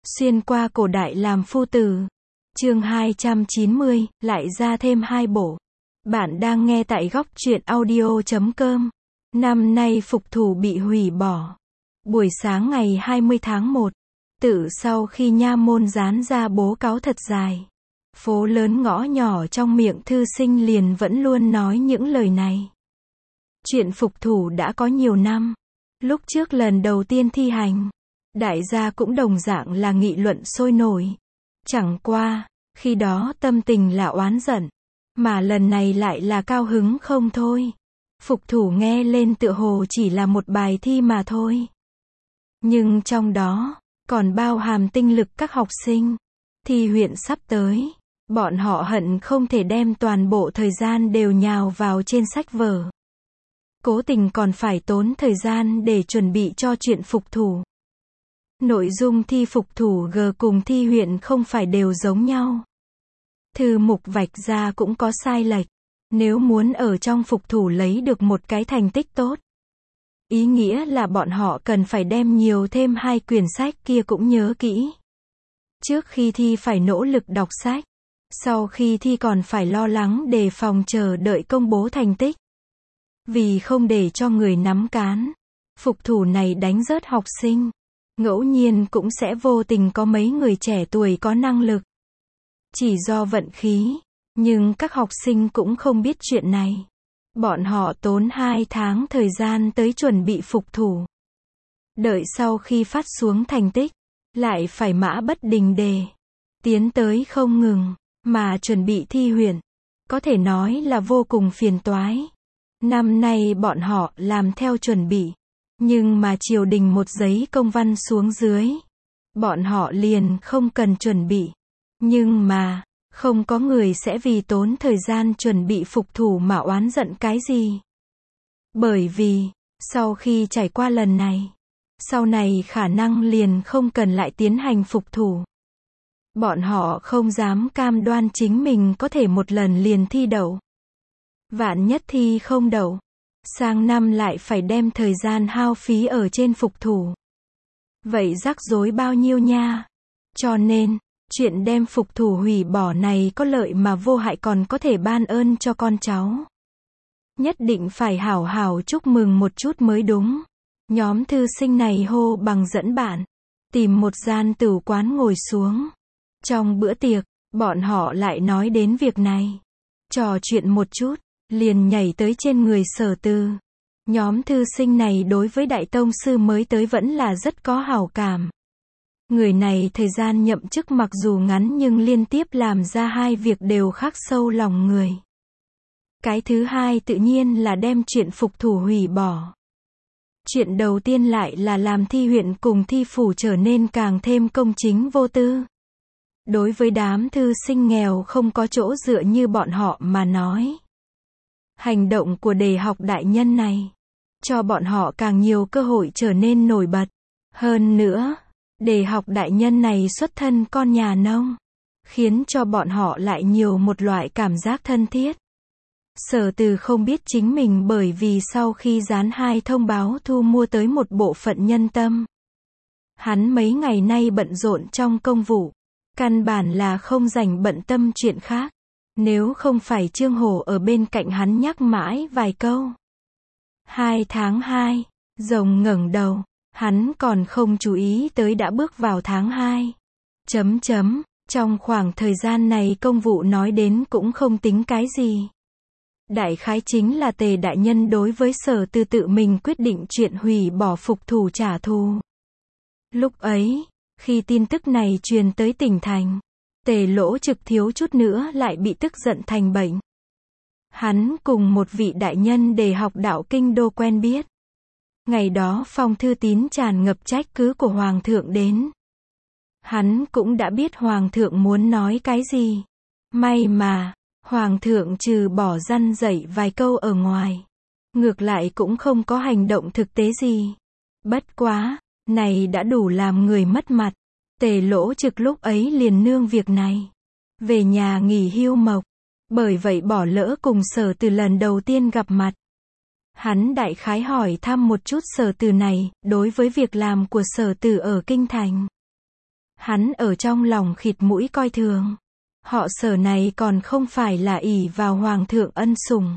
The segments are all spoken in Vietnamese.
Xuyên qua cổ đại làm phu tử. Chương 290, lại ra thêm 2 bộ. Bạn đang nghe tại góc truyện audio.com. Năm nay phục thủ bị hủy bỏ. Buổi sáng ngày 20 tháng 1, tự sau khi nha môn dán ra bố cáo thật dài, phố lớn ngõ nhỏ trong miệng thư sinh liền vẫn luôn nói những lời này. Chuyện phục thủ đã có nhiều năm. Lúc trước lần đầu tiên thi hành, đại gia cũng đồng dạng là nghị luận sôi nổi. Chẳng qua, khi đó tâm tình là oán giận, mà lần này lại là cao hứng không thôi. Phục thủ nghe lên tựa hồ chỉ là một bài thi mà thôi. Nhưng trong đó, còn bao hàm tinh lực các học sinh. Thi huyện sắp tới, bọn họ hận không thể đem toàn bộ thời gian đều nhào vào trên sách vở. Cố tình còn phải tốn thời gian để chuẩn bị cho chuyện phục thủ. Nội dung thi phục thủ G cùng thi huyện không phải đều giống nhau. Thư mục vạch ra cũng có sai lệch. Nếu muốn ở trong phục thủ lấy được một cái thành tích tốt, ý nghĩa là bọn họ cần phải đem nhiều thêm 2 quyển sách kia cũng nhớ kỹ. Trước khi thi phải nỗ lực đọc sách, sau khi thi còn phải lo lắng đề phòng chờ đợi công bố thành tích. Vì không để cho người nắm cán, phục thủ này đánh rớt học sinh, ngẫu nhiên cũng sẽ vô tình có mấy người trẻ tuổi có năng lực. Chỉ do vận khí, nhưng các học sinh cũng không biết chuyện này. Bọn họ tốn 2 tháng thời gian tới chuẩn bị phục thủ. Đợi sau khi phát xuống thành tích, lại phải mã bất đình đề, tiến tới không ngừng, mà chuẩn bị thi huyện. Có thể nói là vô cùng phiền toái. Năm nay bọn họ làm theo chuẩn bị, nhưng mà triều đình một giấy công văn xuống dưới, bọn họ liền không cần chuẩn bị. Nhưng mà, không có người sẽ vì tốn thời gian chuẩn bị phục thủ mà oán giận cái gì. Bởi vì, sau khi trải qua lần này, sau này khả năng liền không cần lại tiến hành phục thủ. Bọn họ không dám cam đoan chính mình có thể một lần liền thi đậu. Vạn nhất thi không đậu, sang năm lại phải đem thời gian hao phí ở trên phục thủ. Vậy rắc rối bao nhiêu nha. Cho nên, chuyện đem phục thủ hủy bỏ này có lợi mà vô hại, còn có thể ban ơn cho con cháu. Nhất định phải hảo hảo chúc mừng một chút mới đúng. Nhóm thư sinh này hô bằng dẫn bạn, tìm một gian tử quán ngồi xuống. Trong bữa tiệc, bọn họ lại nói đến việc này. Trò chuyện một chút, liền nhảy tới trên người Sở Từ. Nhóm thư sinh này đối với đại tông sư mới tới vẫn là rất có hảo cảm. Người này thời gian nhậm chức mặc dù ngắn nhưng liên tiếp làm ra 2 việc đều khắc sâu lòng người. Cái thứ hai tự nhiên là đem chuyện phục thủ hủy bỏ. Chuyện đầu tiên lại là làm thi huyện cùng thi phủ trở nên càng thêm công chính vô tư. Đối với đám thư sinh nghèo không có chỗ dựa như bọn họ mà nói, hành động của đề học đại nhân này, cho bọn họ càng nhiều cơ hội trở nên nổi bật. Hơn nữa, đề học đại nhân này xuất thân con nhà nông, khiến cho bọn họ lại nhiều một loại cảm giác thân thiết. Sở Từ không biết chính mình bởi vì sau khi dán 2 thông báo thu mua tới một bộ phận nhân tâm. Hắn mấy ngày nay bận rộn trong công vụ, căn bản là không rảnh bận tâm chuyện khác. Nếu không phải Trương Hổ ở bên cạnh hắn nhắc mãi vài câu. 2 tháng 2, rồng ngẩng đầu, hắn còn không chú ý tới đã bước vào tháng 2. Trong khoảng thời gian này công vụ nói đến cũng không tính cái gì. Đại khái chính là Tề đại nhân đối với Sở Từ tự mình quyết định chuyện hủy bỏ phục thủ trả thù. Lúc ấy, khi tin tức này truyền tới tỉnh thành, Tề Lỗ Trực thiếu chút nữa lại bị tức giận thành bệnh. Hắn cùng một vị đại nhân đề học đạo kinh đô quen biết. Ngày đó phong thư tín tràn ngập trách cứ của Hoàng thượng đến. Hắn cũng đã biết Hoàng thượng muốn nói cái gì. May mà, Hoàng thượng trừ bỏ răn dạy vài câu ở ngoài, ngược lại cũng không có hành động thực tế gì. Bất quá, này đã đủ làm người mất mặt. Tề Lỗ Trực lúc ấy liền nương việc này, về nhà nghỉ hưu mộc. Bởi vậy bỏ lỡ cùng Sở Từ lần đầu tiên gặp mặt. Hắn đại khái hỏi thăm một chút Sở Từ này, đối với việc làm của Sở Từ ở kinh thành. Hắn ở trong lòng khịt mũi coi thường. Họ Sở này còn không phải là ỷ vào hoàng thượng ân sủng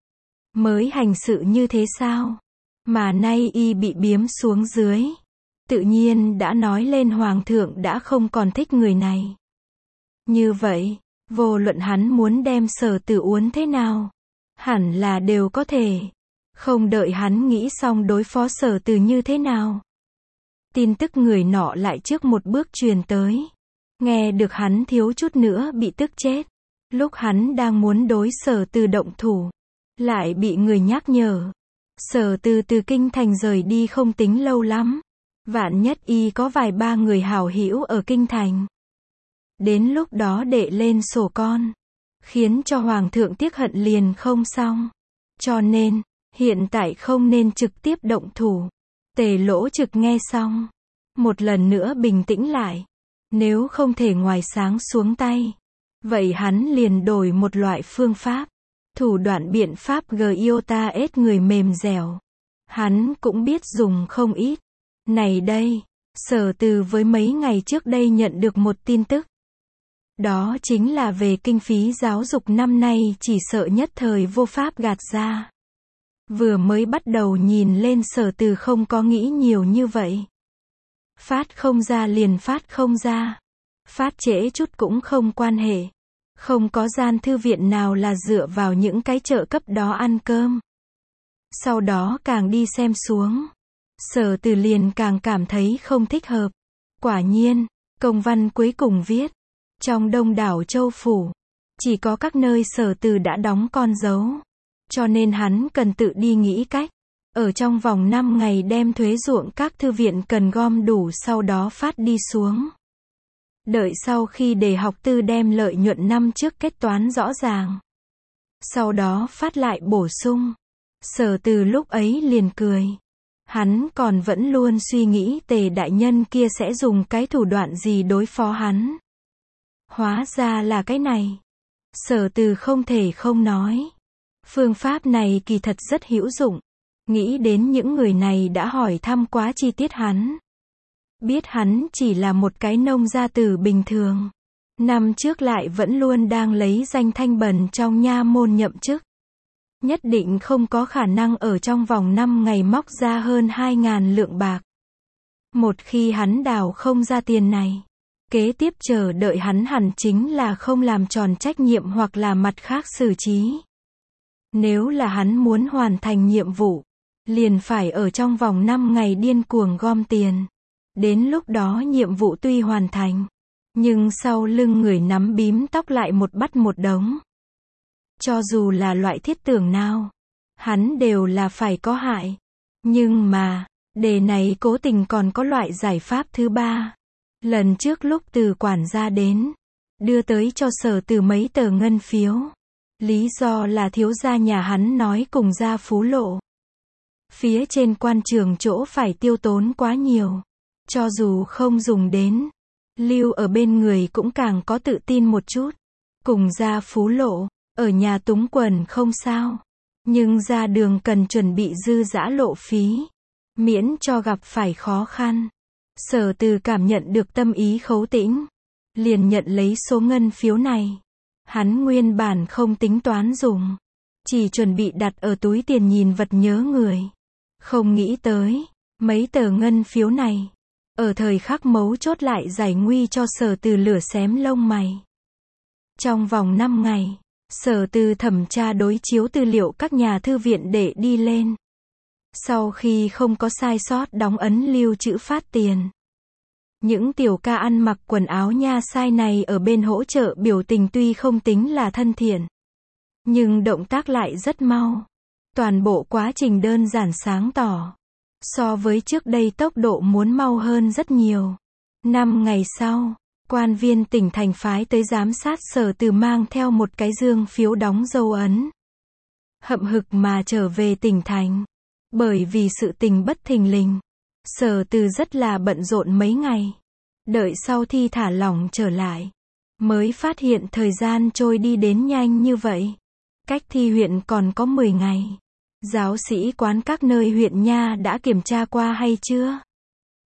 mới hành sự như thế sao? Mà nay y bị biếm xuống dưới. Tự nhiên đã nói lên hoàng thượng đã không còn thích người này. Như vậy, vô luận hắn muốn đem Sở Từ uốn thế nào, hẳn là đều có thể. Không đợi hắn nghĩ xong đối phó Sở Từ như thế nào. Tin tức người nọ lại trước một bước truyền tới. Nghe được hắn thiếu chút nữa bị tức chết. Lúc hắn đang muốn đối Sở Từ động thủ, lại bị người nhắc nhở. Sở Từ từ kinh thành rời đi không tính lâu lắm. Vạn nhất y có vài ba người hảo hữu ở kinh thành. Đến lúc đó đệ lên sổ con. Khiến cho hoàng thượng tiếc hận liền không xong. Cho nên, hiện tại không nên trực tiếp động thủ. Tề Lỗ Trực nghe xong. Một lần nữa bình tĩnh lại. Nếu không thể ngoài sáng xuống tay. Vậy hắn liền đổi một loại phương pháp. Thủ đoạn biện pháp Giota ết người mềm dẻo. Hắn cũng biết dùng không ít. Này đây, Sở Từ với mấy ngày trước đây nhận được một tin tức. Đó chính là về kinh phí giáo dục năm nay chỉ sợ nhất thời vô pháp gạt ra. Vừa mới bắt đầu nhìn lên Sở Từ không có nghĩ nhiều như vậy. Phát không ra liền phát không ra. Phát trễ chút cũng không quan hệ. Không có gian thư viện nào là dựa vào những cái trợ cấp đó ăn cơm. Sau đó càng đi xem xuống. Sở Từ liền càng cảm thấy không thích hợp. Quả nhiên, công văn cuối cùng viết. Trong đông đảo châu phủ, chỉ có các nơi Sở Từ đã đóng con dấu. Cho nên hắn cần tự đi nghĩ cách. Ở trong vòng 5 ngày đem thuế ruộng các thư viện cần gom đủ sau đó phát đi xuống. Đợi sau khi đề học tư đem lợi nhuận năm trước kết toán rõ ràng. Sau đó phát lại bổ sung. Sở Từ lúc ấy liền cười. Hắn còn vẫn luôn suy nghĩ Tề đại nhân kia sẽ dùng cái thủ đoạn gì đối phó hắn. Hóa ra là cái này. Sở Từ không thể không nói. Phương pháp này kỳ thật rất hữu dụng. Nghĩ đến những người này đã hỏi thăm quá chi tiết hắn. Biết hắn chỉ là một cái nông gia tử bình thường. Năm trước lại vẫn luôn đang lấy danh thanh bẩn trong nha môn nhậm chức. Nhất định không có khả năng ở trong vòng 5 ngày móc ra hơn 2.000 lượng bạc. Một khi hắn đào không ra tiền này, kế tiếp chờ đợi hắn hẳn chính là không làm tròn trách nhiệm hoặc là mặt khác xử trí. Nếu là hắn muốn hoàn thành nhiệm vụ, liền phải ở trong vòng 5 ngày điên cuồng gom tiền. Đến lúc đó nhiệm vụ tuy hoàn thành, nhưng sau lưng người nắm bím tóc lại một bắt một đống. Cho dù là loại thiết tưởng nào, hắn đều là phải có hại. Nhưng mà, đề này cố tình còn có loại giải pháp thứ ba. Lần trước lúc từ quản gia đến, đưa tới cho Sở Từ mấy tờ ngân phiếu. Lý do là thiếu gia nhà hắn nói cùng gia Phú Lộ. Phía trên quan trường chỗ phải tiêu tốn quá nhiều. Cho dù không dùng đến, lưu ở bên người cũng càng có tự tin một chút. Cùng gia Phú Lộ, ở nhà túng quần không sao. Nhưng ra đường cần chuẩn bị dư dã lộ phí. Miễn cho gặp phải khó khăn. Sở Từ cảm nhận được tâm ý Khấu Tĩnh. Liền nhận lấy số ngân phiếu này. Hắn nguyên bản không tính toán dùng. Chỉ chuẩn bị đặt ở túi tiền nhìn vật nhớ người. Không nghĩ tới, mấy tờ ngân phiếu này. Ở thời khắc mấu chốt lại giải nguy cho Sở Từ lửa xém lông mày. Trong vòng 5 ngày, Sở Từ thẩm tra đối chiếu tư liệu các nhà thư viện để đi lên. Sau khi không có sai sót đóng ấn lưu trữ phát tiền. Những tiểu ca ăn mặc quần áo nha sai này ở bên hỗ trợ biểu tình tuy không tính là thân thiện. Nhưng động tác lại rất mau. Toàn bộ quá trình đơn giản sáng tỏ. So với trước đây tốc độ muốn mau hơn rất nhiều. 5 ngày sau, quan viên tỉnh thành phái tới giám sát Sở Từ mang theo một cái dương phiếu đóng dấu ấn. Hậm hực mà trở về tỉnh thành. Bởi vì sự tình bất thình lình, Sở Từ rất là bận rộn mấy ngày. Đợi sau thi thả lỏng trở lại, mới phát hiện thời gian trôi đi đến nhanh như vậy. Cách thi huyện còn có 10 ngày. Giáo sĩ quán các nơi huyện nha đã kiểm tra qua hay chưa?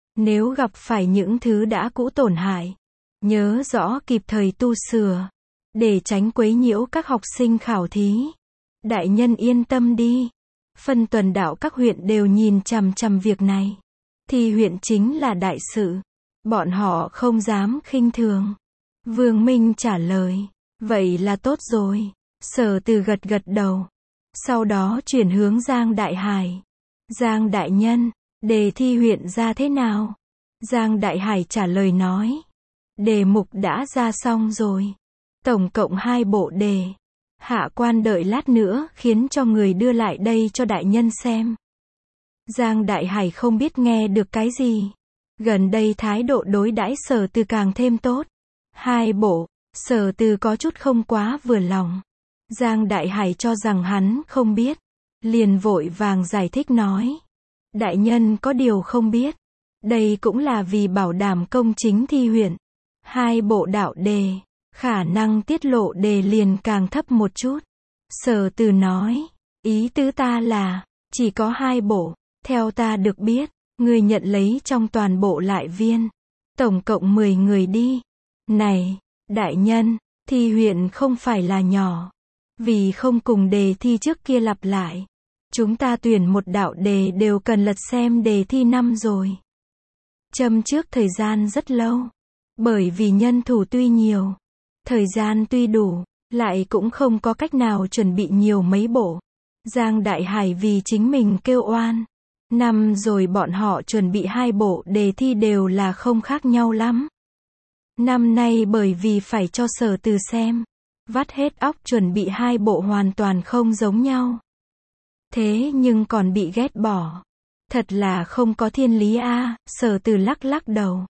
Nếu gặp phải những thứ đã cũ tổn hại, nhớ rõ kịp thời tu sửa, để tránh quấy nhiễu các học sinh khảo thí. Đại nhân yên tâm đi. Phân tuần đạo các huyện đều nhìn chằm chằm việc này. Thi huyện chính là đại sự. Bọn họ không dám khinh thường. Vương Minh trả lời. Vậy là tốt rồi. Sở Từ gật gật đầu. Sau đó chuyển hướng Giang Đại Hải. Giang đại nhân, đề thi huyện ra thế nào? Giang Đại Hải trả lời nói. Đề mục đã ra xong rồi. Tổng cộng 2 bộ đề. Hạ quan đợi lát nữa khiến cho người đưa lại đây cho đại nhân xem. Giang Đại Hải không biết nghe được cái gì. Gần đây thái độ đối đãi Sở Từ càng thêm tốt. 2 bộ, Sở Từ có chút không quá vừa lòng. Giang Đại Hải cho rằng hắn không biết. Liền vội vàng giải thích nói. Đại nhân có điều không biết. Đây cũng là vì bảo đảm công chính thi huyện. 2 bộ đạo đề. Khả năng tiết lộ đề liền càng thấp một chút. Sở Từ nói. Ý tứ ta là. Chỉ có 2 bộ. Theo ta được biết. Người nhận lấy trong toàn bộ lại viên. Tổng cộng 10 người đi. Này. Đại nhân. Thi huyện không phải là nhỏ. Vì không cùng đề thi trước kia lặp lại. Chúng ta tuyển một đạo đề đều cần lật xem đề thi năm rồi. Châm trước thời gian rất lâu. Bởi vì nhân thủ tuy nhiều. Thời gian tuy đủ. Lại cũng không có cách nào chuẩn bị nhiều mấy bộ. Giang Đại Hải vì chính mình kêu oan. Năm rồi bọn họ chuẩn bị 2 bộ đề thi đều là không khác nhau lắm. Năm nay bởi vì phải cho Sở Từ xem. Vắt hết óc chuẩn bị 2 bộ hoàn toàn không giống nhau. Thế nhưng còn bị ghét bỏ. Thật là không có thiên lý a. Sở Từ lắc lắc đầu.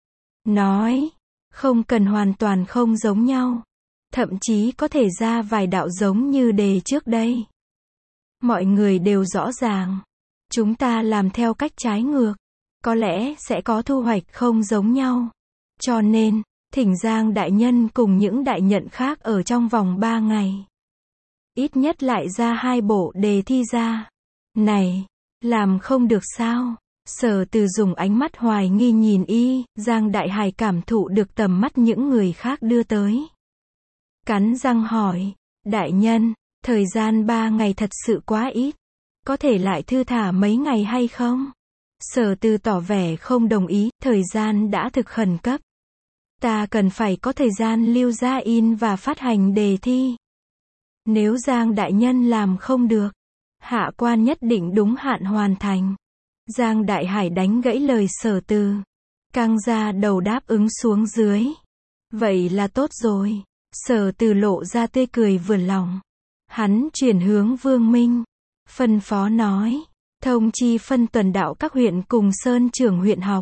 Nói. Không cần hoàn toàn không giống nhau. Thậm chí có thể ra vài đạo giống như đề trước đây. Mọi người đều rõ ràng. Chúng ta làm theo cách trái ngược. Có lẽ sẽ có thu hoạch không giống nhau. Cho nên, thỉnh Giang đại nhân cùng những đại nhận khác ở trong vòng 3 ngày. Ít nhất lại ra 2 bộ đề thi ra. Này, làm không được sao? Sở Từ dùng ánh mắt hoài nghi nhìn y. Giang Đại Hải cảm thụ được tầm mắt những người khác đưa tới. Cắn răng hỏi. Đại nhân, thời gian 3 ngày thật sự quá ít. Có thể lại thư thả mấy ngày hay không? Sở Từ tỏ vẻ không đồng ý. Thời gian đã thực khẩn cấp. Ta cần phải có thời gian lưu ra in và phát hành đề thi. Nếu Giang đại nhân làm không được, hạ quan nhất định đúng hạn hoàn thành. Giang Đại Hải đánh gãy lời Sở Từ. Căng ra đầu đáp ứng xuống dưới. Vậy là tốt rồi. Sở Từ lộ ra tươi cười vừa lòng. Hắn chuyển hướng Vương Minh. Phân phó nói. Thông chi phân tuần đạo các huyện cùng Sơn trưởng huyện học.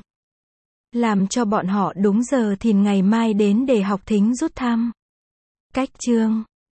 Làm cho bọn họ đúng giờ thì ngày mai đến để học thính rút thăm. Cách chương